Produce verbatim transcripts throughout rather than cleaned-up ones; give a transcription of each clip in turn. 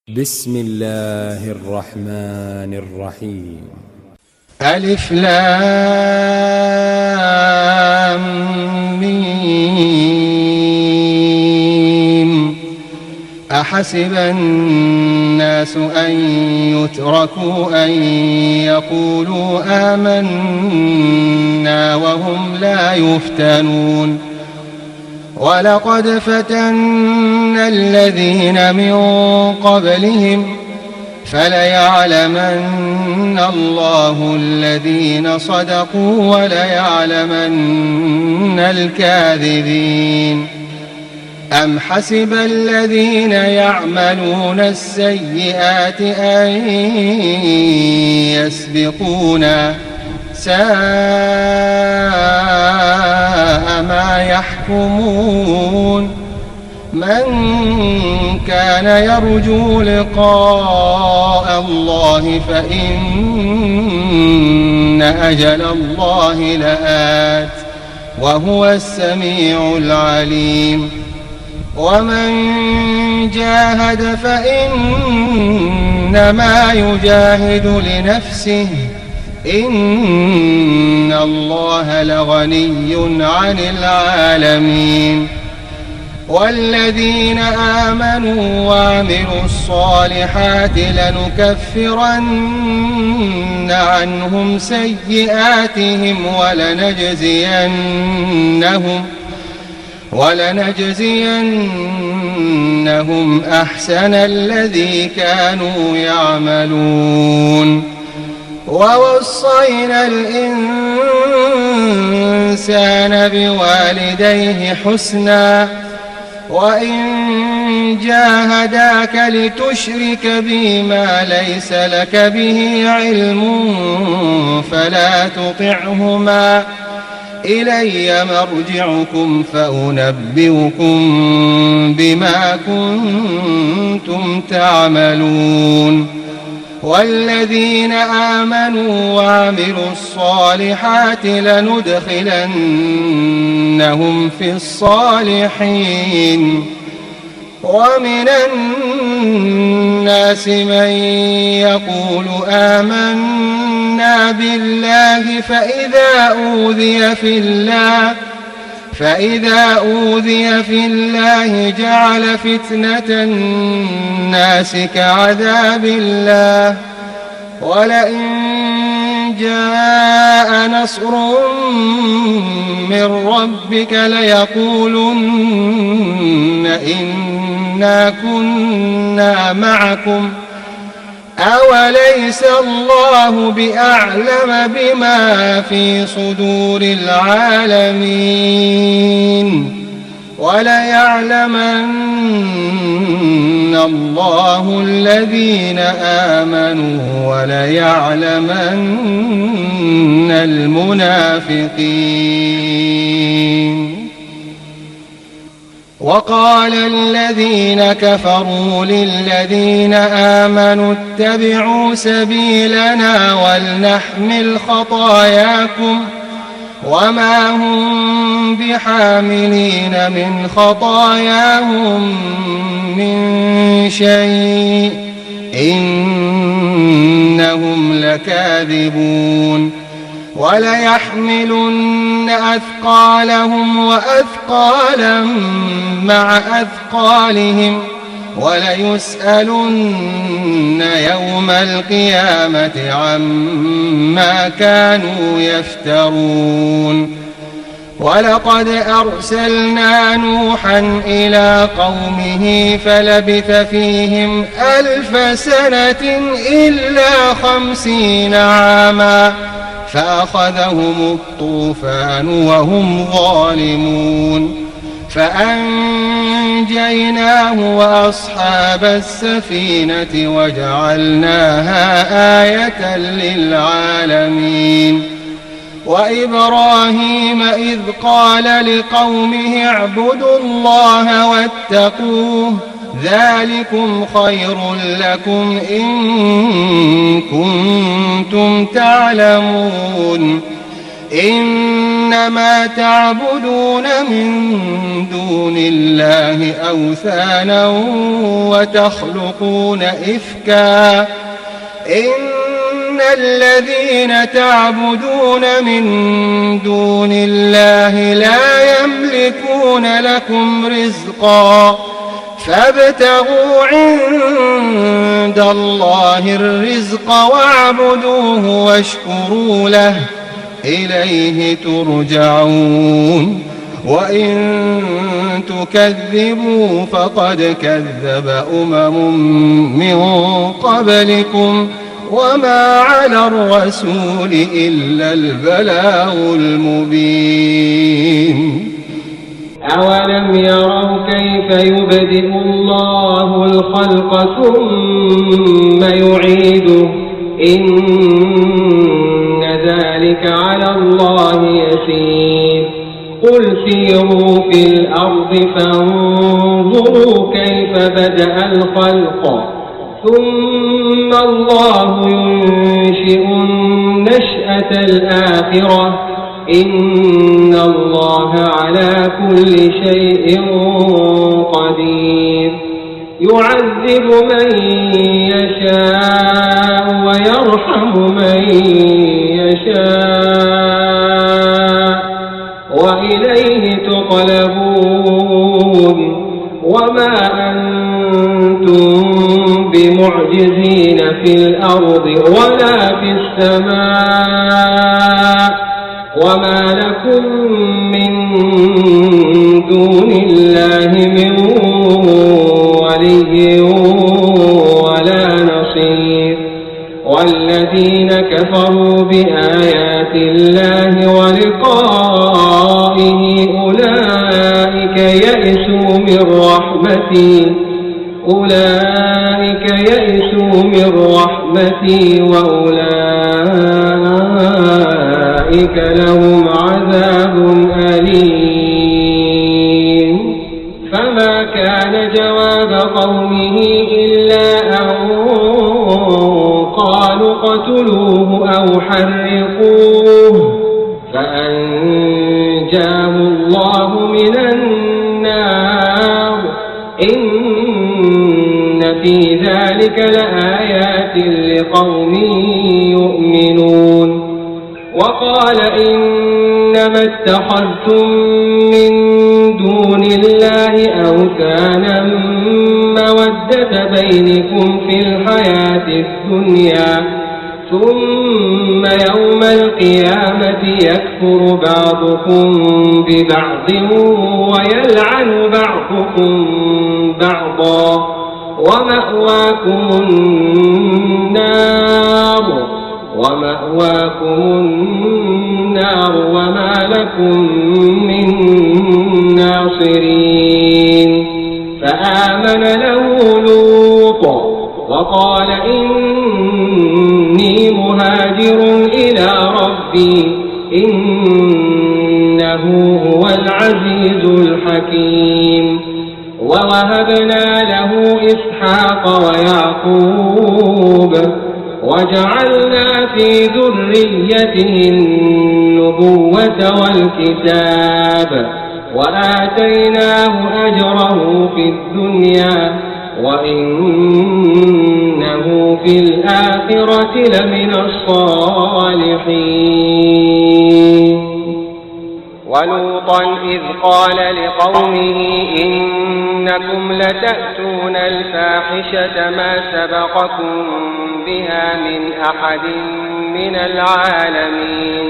بسم الله الرحمن الرحيم. ألف لام ميم. أحسب الناس أن يتركوا أن يقولوا آمنا وهم لا يفتنون. ولقد فتنا الذين من قبلهم فليعلمن الله الذين صدقوا وليعلمن الكاذبين. أم حسب الذين يعملون السيئات أن يسبقونا ساء ما يحكمون. من كان يرجو لقاء الله فإن أجل الله لآت وهو السميع العليم. ومن جاهد فإنما يجاهد لنفسه إن الله لغني عن العالمين. والذين آمنوا وعملوا الصالحات لنكفرن عنهم سيئاتهم ولنجزينهم ولنجزينهم أحسن الذي كانوا يعملون. ووصينا الإنسان بوالديه حسنا وإن جاهداك لتشرك بي ما ليس لك به علم فلا تطعهما إلي مرجعكم فأنبئكم بما كنتم تعملون. والذين آمنوا وعملوا الصالحات لندخلنهم في الصالحين. ومن الناس من يقول آمنا بالله فإذا أوذي في الله فإذا أوذي في الله جعل فتنة الناس كعذاب الله. ولئن جاء نصر من ربك ليقولن إنا كنا معكم أوليس الله بأعلم بما في صدور العالمين. وليعلمن الله الذين آمنوا وليعلمن المنافقين. وقال الذين كفروا للذين آمنوا اتبعوا سبيلنا ولنحمل خطاياكم وما هم بحاملين من خطاياهم من شيء إنهم لكاذبون. وليحملن أثقالهم وأثقالا مع أثقالهم وليسألن يوم القيامة عما كانوا يفترون. ولقد أرسلنا نوحا إلى قومه فلبث فيهم ألف سنة إلا خمسين عاما فأخذهم الطوفان وهم ظالمون. فأنجيناه وأصحاب السفينة وجعلناها آية للعالمين. وإبراهيم إذ قال لقومه اعبدوا الله واتقوه ذلكم خير لكم إن كنتم تعلمون. إنما تعبدون من دون الله أوثانا وتخلقون إفكا إن الذين تعبدون من دون الله لا يملكون لكم رزقا فابتغوا عند الله الرزق واعبدوه واشكروا له إليه ترجعون وإن تكذبوا فقد كذب أمم من قبلكم وما على الرسول إلا البلاغ المبين. أولم يروا كيف يبدئ الله الخلق ثم يعيده إن ذلك على الله يسير. قل سيروا في الأرض فانظروا كيف بدأ الخلق ثم الله ينشئ النشأة الآخرة إن الله على كل شيء قدير. يعذب من يشاء ويرحم من يشاء وإليه تقلبون. وما أنتم بمعجزين في الأرض ولا في السماء وما لكم من دون الله من ولي ولا نصير. والذين كفروا بآيات الله ولقائه أولئك يئسوا من رحمتي أولئك يئسوا من رحمتي وأولئك لهم عذاب أليم. فما كان جواب قومه إلا أن قالوا اقتلوه أو حرقوه فأنجاه الله من النار إن في ذلك لآيات لقوم يؤمنون. وقال إنما اتخذتم من دون الله أوثانا مودة بينكم في الحياة الدنيا ثم يوم القيامة يكفر بعضكم ببعض ويلعن بعضكم بعضا ومأواكم النار ومأواكم النار وما لكم من ناصرين. فآمن له لوط وقال إني مهاجر إلى ربي إنه هو العزيز الحكيم. ووهبنا له إسحاق ويعقوب وجعلنا في ذريته النبوة والكتاب وآتيناه أجره في الدنيا وإنه في الآخرة لمن الصالحين. ولوطا إذ قال لقومه إنكم لتأتون الفاحشة ما سبقكم بها من أحد من العالمين.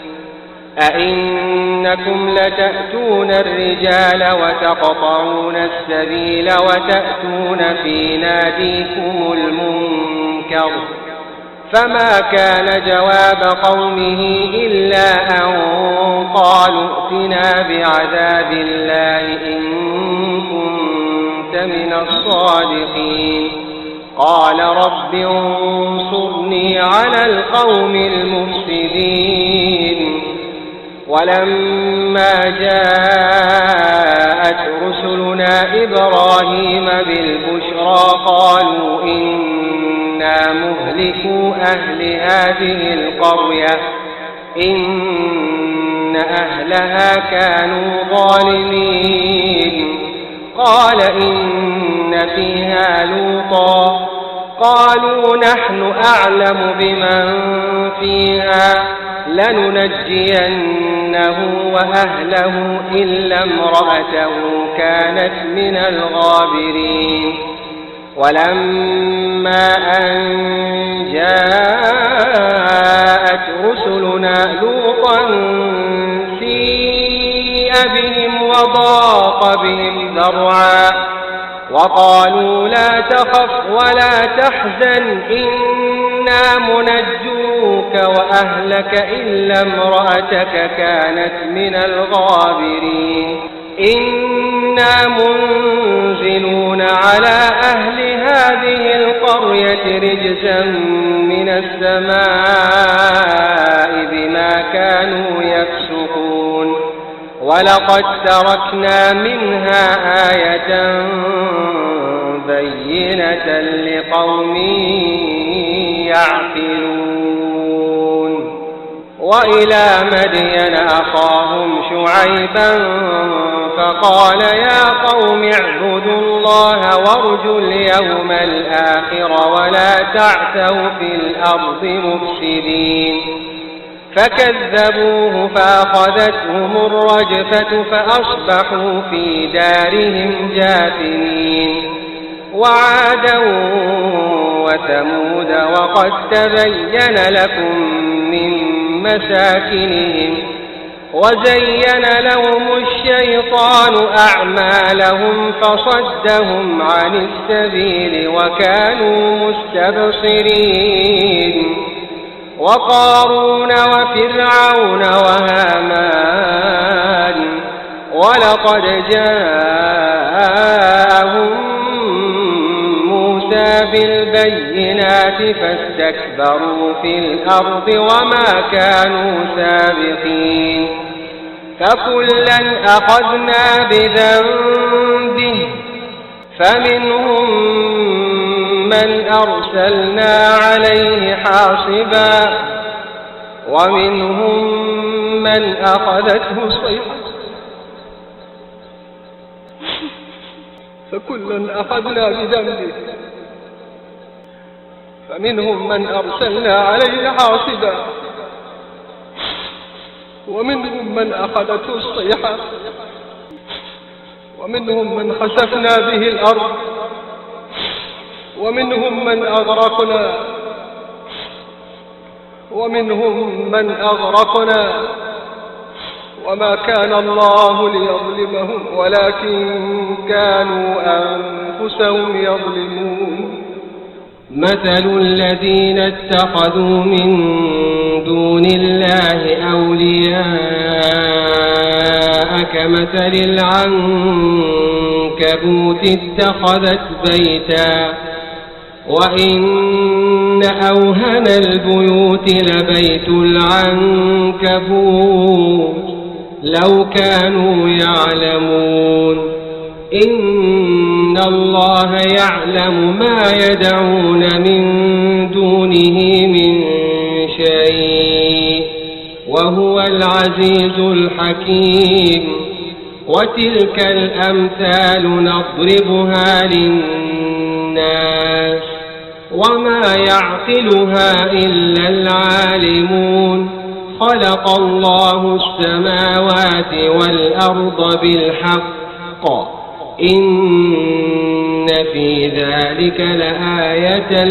أئنكم لتأتون الرجال وتقطعون السبيل وتأتون في ناديكم المنكر. فما كان جواب قومه إلا أن قالوا ائتنا بعذاب الله إن كنت من الصادقين. قال رب انصرني على القوم المفسدين. ولما جاءت رسلنا إبراهيم بالبشرى قالوا إنا مهلكو أهل هذه القرية إن أهلها كانوا ظالمين قال إن فيها لوطا قالوا نحن أعلم بمن فيها لننجينه وأهله إلا امرأته كانت من الغابرين ولما أن جاءت رسلنا لوطا سيء بهم وضاق بهم ذرعا وقالوا لا تخف ولا تحزن إنا منجوك وأهلك إلا امرأتك كانت من الغابرين إنا منزلون على أهل هذه القرية رجزا من السماء بما كانوا يفسقون ولقد تركنا منها آية بينة لقوم يعقلون وإلى مدين أخاهم شعيبا فقال يا قوم اعبدوا الله وارجوا اليوم الآخر ولا تعثوا في الأرض مفسدين فكذبوه فأخذتهم الرجفة فأصبحوا في دارهم جاثمين وعادا وثمود وقد تبين لكم من مساكنهم وزين لهم الشيطان أعمالهم فصدهم عن السبيل وكانوا مستبصرين وقارون وفرعون وهامان ولقد جاءهم موسى بالبينات فاستكبروا في الأرض وما كانوا سابقين فكلا أخذنا بذنبه فمنهم من أرسلنا عليه حاصبا ومنهم من أخذته الصيحة فكلا أخذنا بذنبه فمنهم من أرسلنا عليه حاصبا ومنهم من أخذته الصيحة ومنهم من خسفنا به الأرض ومنهم من أغرقنا ومنهم من أغرقنا وما كان الله ليظلمهم ولكن كانوا أنفسهم يظلمون مثل الذين اتخذوا من دون الله أولياء كمثل العنكبوت اتخذت بيتا وإن أوهن البيوت لبيت العنكبوت لو كانوا يعلمون إن الله يعلم ما يدعون من دونه من شيء وهو العزيز الحكيم وتلك الأمثال نضربها للناس وما يعقلها إلا العالمون خلق الله السماوات والأرض بالحق إن في ذلك لآية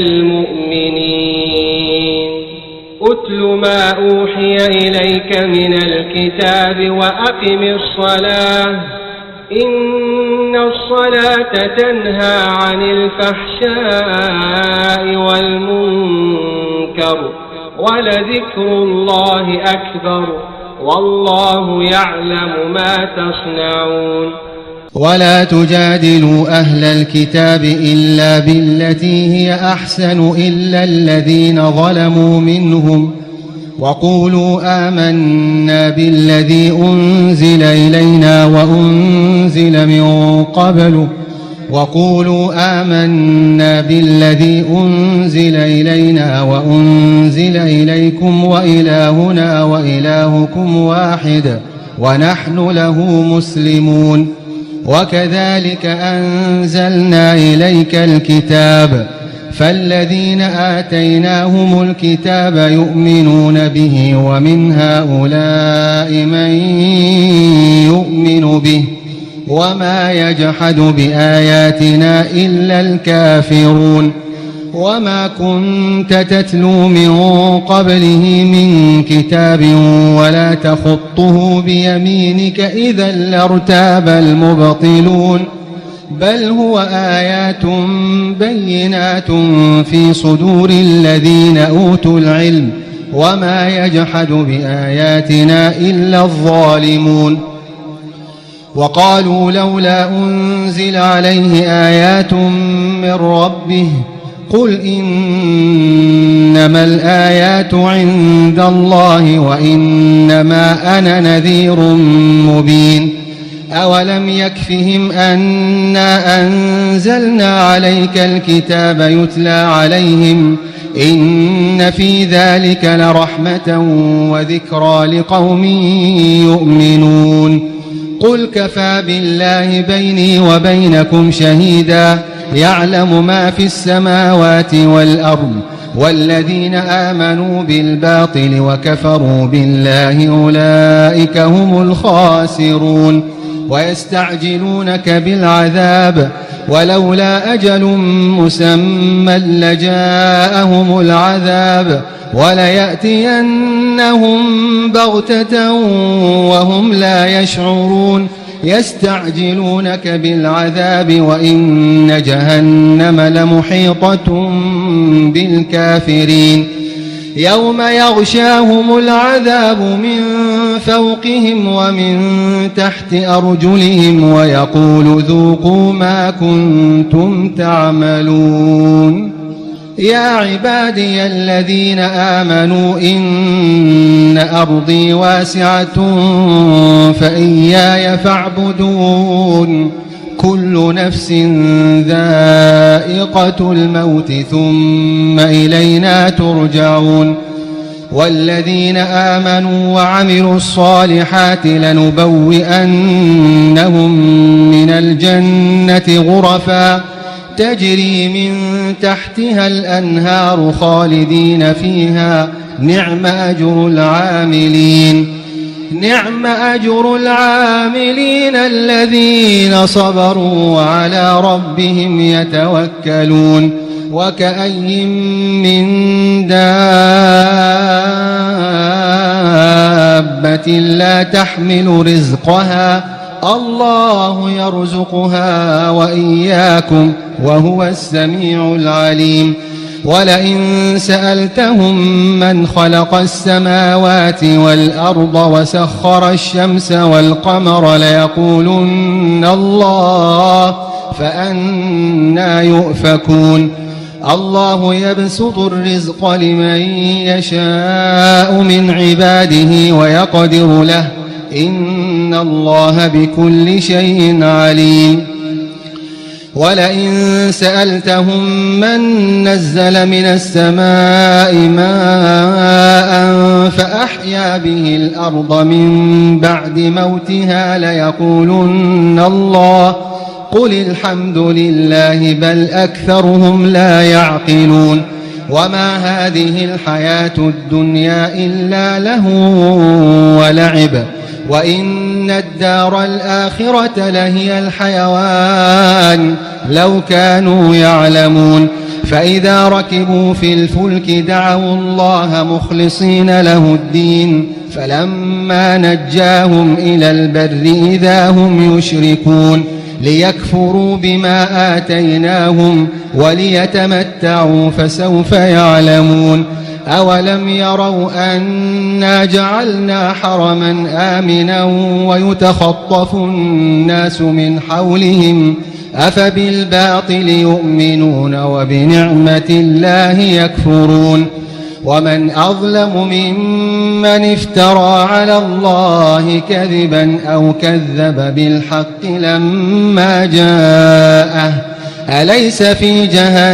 للمؤمنين أتل ما أوحي إليك من الكتاب وأقم الصلاة إن الصلاة تنهى عن الفحشاء والمنكر ولذكر الله أكبر والله يعلم ما تصنعون ولا تجادلوا أهل الكتاب إلا بالتي هي أحسن إلا الذين ظلموا منهم وقولوا آمنا بالذي أنزل إلينا وأنزل من قبل وقولوا آمنا بالذي أنزل إلينا وأنزل إليكم وإلهنا وإلهكم واحد ونحن له مسلمون. وكذلك أنزلنا إليك الكتاب فالذين آتيناهم الكتاب يؤمنون به ومن هؤلاء من يؤمن به وما يجحد بآياتنا إلا الكافرون. وما كنت تتلو من قبله من كتاب ولا تخطه بيمينك إذا لارتاب المبطلون بل هو آيات بينات في صدور الذين أوتوا العلم وما يجحد بآياتنا إلا الظالمون. وقالوا لولا أنزل عليه آيات من ربه قل إنما الآيات عند الله وإنما أنا نذير مبين. أولم يكفهم أنا أنزلنا عليك الكتاب يتلى عليهم إن في ذلك لرحمة وذكرى لقوم يؤمنون. قل كفى بالله بيني وبينكم شهيدا يعلم ما في السماوات والأرض والذين آمنوا بالباطل وكفروا بالله أولئك هم الخاسرون. ويستعجلونك بالعذاب ولولا أجل مسمى لجاءهم العذاب وليأتينهم بغتة وهم لا يشعرون. يستعجلونك بالعذاب وإن جهنم لمحيطة بالكافرين. يوم يغشاهم العذاب من فوقهم ومن تحت أرجلهم ويقول ذوقوا ما كنتم تعملون. يا عبادي الذين آمنوا إن أرضي واسعة فإياي فاعبدون. كل نفس ذائقة الموت ثم إلينا ترجعون. والذين آمنوا وعملوا الصالحات لنبوئنهم من الجنة غرفا تجري من تحتها الأنهار خالدين فيها نعم أجر العاملين. نعم أجر العاملين الذين صبروا وعلى ربهم يتوكلون. وكأي من دابة لا تحمل رزقها الله يرزقها وإياكم وهو السميع العليم. ولئن سألتهم من خلق السماوات والأرض وسخر الشمس والقمر ليقولن الله فأنى يؤفكون. الله يبسط الرزق لمن يشاء من عباده ويقدر له إن الله بكل شيء عليم. ولئن سألتهم من نزل من السماء ماء فأحيا به الأرض من بعد موتها ليقولن الله قل الحمد لله بل أكثرهم لا يعقلون. وما هذه الحياة الدنيا إلا لهو ولعب وإن الدار الآخرة لهي الحيوان لو كانوا يعلمون. فإذا ركبوا في الفلك دعوا الله مخلصين له الدين فلما نجاهم إلى البر إذا هم يشركون ليكفروا بما آتيناهم وليتمتعوا فسوف يعلمون. أولم يروا أنا جعلنا حرما آمنا ويتخطف الناس من حولهم أفبالباطل يؤمنون وبنعمة الله يكفرون. ومن أظلم ممن افترى على الله كذبا أو كذب بالحق لما جاءه أليس في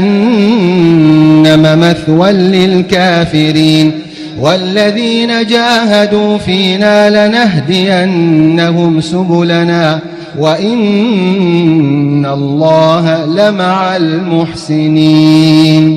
جهنم مثوى للكافرين والذين جاهدوا فينا لنهدينهم سبلنا وإن الله لمع المحسنين